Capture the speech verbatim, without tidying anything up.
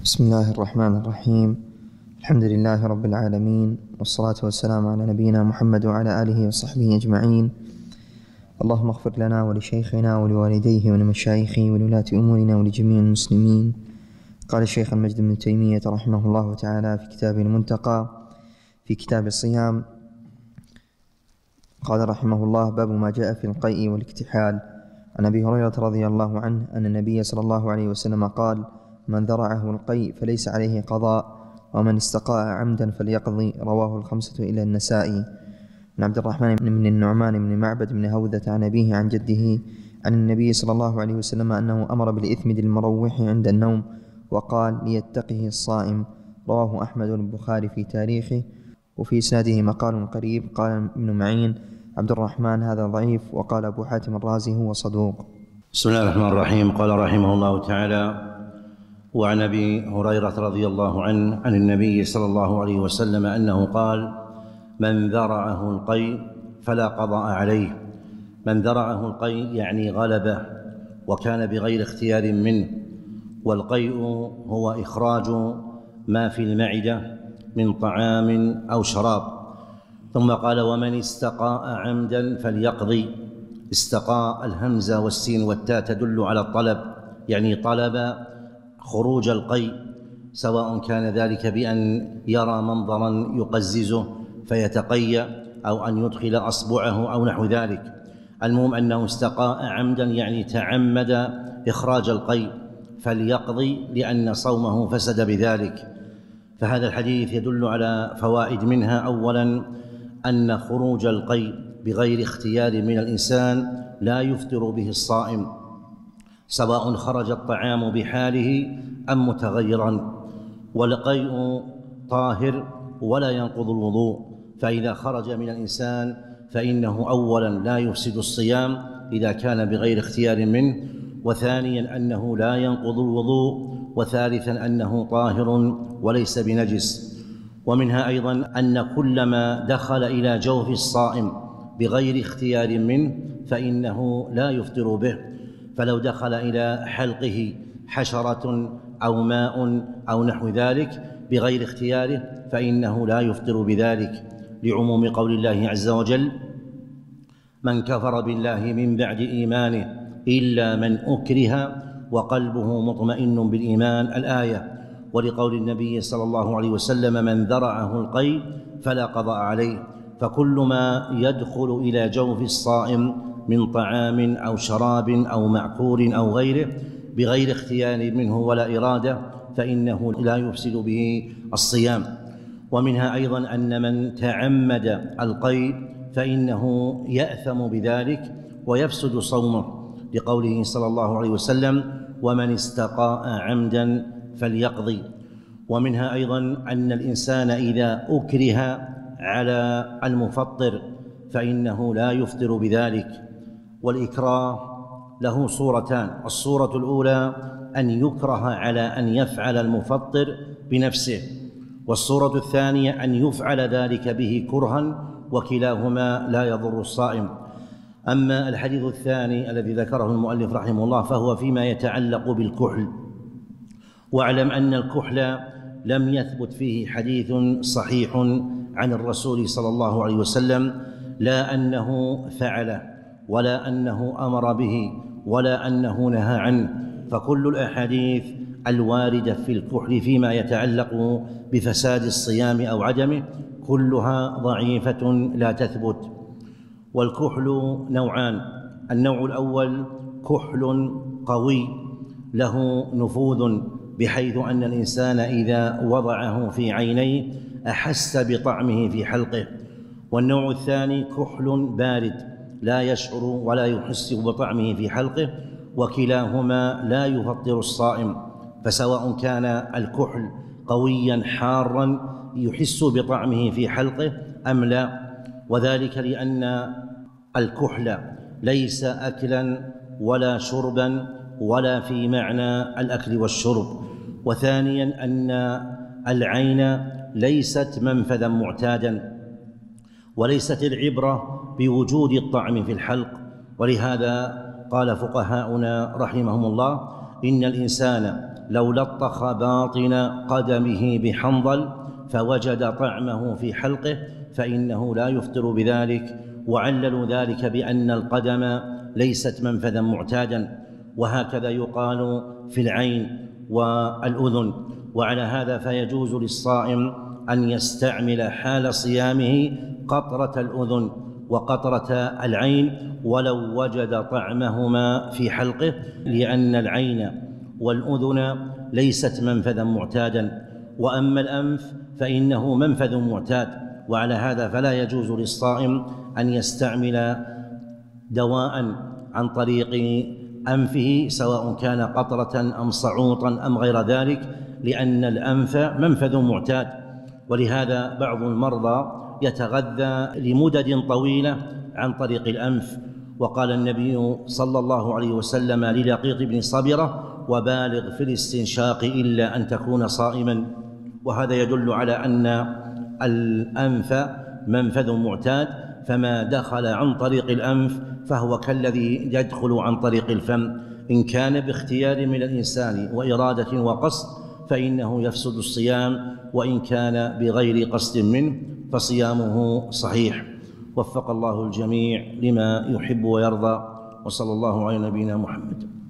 بسم الله الرحمن الرحيم. الحمد لله رب العالمين، والصلاة والسلام على نبينا محمد وعلى آله وصحبه أجمعين. اللهم اغفر لنا ولشيخنا ولوالديه ولمشايخه ولولاة أمورنا ولجميع المسلمين. قال الشيخ المجد بن تيمية رحمه الله تعالى في كتابه المنتقى في كتاب الصيام، قال رحمه الله: باب ما جاء في القيء والاكتحال. عن أبي هريرة رضي الله عنه أن النبي صلى الله عليه وسلم قال: من ذرعه القيء فليس عليه قضاء، ومن استقاء عمدا فليقضي. رواه الخمسة إلى النسائي. عن عبد الرحمن بن النعمان بن معبد بن هوذة عن أبيه عن جده عن النبي صلى الله عليه وسلم أنه أمر بالإثمد المروح عند النوم وقال: ليتقه الصائم. رواه أحمد البخاري في تاريخه، وفي إسناده مقال قريب. قال ابن معين: عبد الرحمن هذا ضعيف. وقال أبو حاتم الرازي: هو صدوق. بسم الله الرحمن الرحيم. قال رحمه الله تعالى: وعن أبي هريرة رضي الله عنه عن النبي صلى الله عليه وسلم أنه قال: من ذرعه القيء فلا قضاء عليه. من ذرعه القيء يعني غلبه وكان بغير اختيار منه، والقيء هو إخراج ما في المعدة من طعام أو شراب. ثم قال: ومن استقاء عمدا فليقضي. استقاء الهمزة والسين والتاء تدل على الطلب، يعني طلب خروج القيء، سواء كان ذلك بأن يرى منظرا يقززه فيتقيأ، أو أن يدخل أصبعه أو نحو ذلك. المهم أنه استقاء عمدا يعني تعمد إخراج القيء، فليقضي لأن صومه فسد بذلك. فهذا الحديث يدل على فوائد، منها أولا أن خروج القيء بغير اختيار من الإنسان لا يفطر به الصائم، سواء خرج الطعام بحاله أم متغيرا. والقيء طاهر ولا ينقض الوضوء، فإذا خرج من الإنسان فإنه أولا لا يفسد الصيام إذا كان بغير اختيار منه، وثانيا أنه لا ينقض الوضوء، وثالثا أنه طاهر وليس بنجس. ومنها أيضا أن كل ما دخل إلى جوف الصائم بغير اختيار منه فإنه لا يفطر به. فلو دخل إلى حلقه حشرة أو ماء أو نحو ذلك بغير اختياره فإنه لا يفطر بذلك، لعموم قول الله عز وجل: من كفر بالله من بعد إيمانه إلا من أكره وقلبه مطمئن بالإيمان، الآية. ولقول النبي صلى الله عليه وسلم: من ذرعه القيء فلا قضاء عليه. فكل ما يدخل إلى جوف الصائم من طعام أو شراب أو معكور أو غيره بغير اختيار منه ولا إرادة فإنه لا يفسد به الصيام. ومنها أيضا أن من تعمد القيء فإنه يأثم بذلك ويفسد صومه، لقوله صلى الله عليه وسلم: ومن استقاء عمدا فليقضي. ومنها أيضا أن الإنسان إذا أكره على المفطر فإنه لا يفطر بذلك. والإكراه له صورتان: الصورة الأولى أن يكره على أن يفعل المفطر بنفسه، والصورة الثانية أن يفعل ذلك به كرها، وكلاهما لا يضر الصائم. أما الحديث الثاني الذي ذكره المؤلف رحمه الله فهو فيما يتعلق بالكحل. واعلم أن الكحل لم يثبت فيه حديث صحيح عن الرسول صلى الله عليه وسلم، لا أنه فعله ولا أنه أمر به ولا أنه نهى عنه. فكل الأحاديث الواردة في الكحل فيما يتعلق بفساد الصيام أو عدمه كلها ضعيفة لا تثبت. والكحل نوعان: النوع الأول كحل قوي له نفوذ بحيث أن الإنسان إذا وضعه في عينيه أحس بطعمه في حلقه. والنوع الثاني كحل بارد لا يشعر ولا يحس بطعمه في حلقه، وكلاهما لا يفطر الصائم. فسواء كان الكحل قويا حارا يحس بطعمه في حلقه أم لا، وذلك لأن الكحل ليس أكلا ولا شربا ولا في معنى الأكل والشرب. وثانيا أن العين ليست منفذا معتادا، وليست العبرة بوجود الطعم في الحلق. ولهذا قال فقهاؤنا رحمهم الله: إن الإنسان لو لطخ باطن قدمه بحنظل فوجد طعمه في حلقه فإنه لا يفطر بذلك، وعللوا ذلك بأن القدم ليست منفذا معتادا، وهكذا يقال في العين والأذن. وعلى هذا فيجوز للصائم أن يستعمل حال صيامه قطرة الأذن وقطرة العين ولو وجد طعمهما في حلقه، لأن العين والأذن ليست منفذا معتادا، وأما الأنف فإنه منفذ معتاد. وعلى هذا فلا يجوز للصائم أن يستعمل دواء عن طريق أنفه سواء كان قطرة أم صعوطا أم غير ذلك، لأن الأنف منفذ معتاد. ولهذا بعض المرضى يتغذى لمدد طويلة عن طريق الأنف. وقال النبي صلى الله عليه وسلم للقيط بن صبرة: وبالغ في الاستنشاق إلا أن تكون صائما. وهذا يدل على أن الأنف منفذ معتاد، فما دخل عن طريق الأنف فهو كالذي يدخل عن طريق الفم. إن كان باختيار من الإنسان وإرادة وقصد فإنه يفسد الصيام، وإن كان بغير قصد منه فصيامه صحيح. وفق الله الجميع لما يحب ويرضى، وصلى الله على نبينا محمد.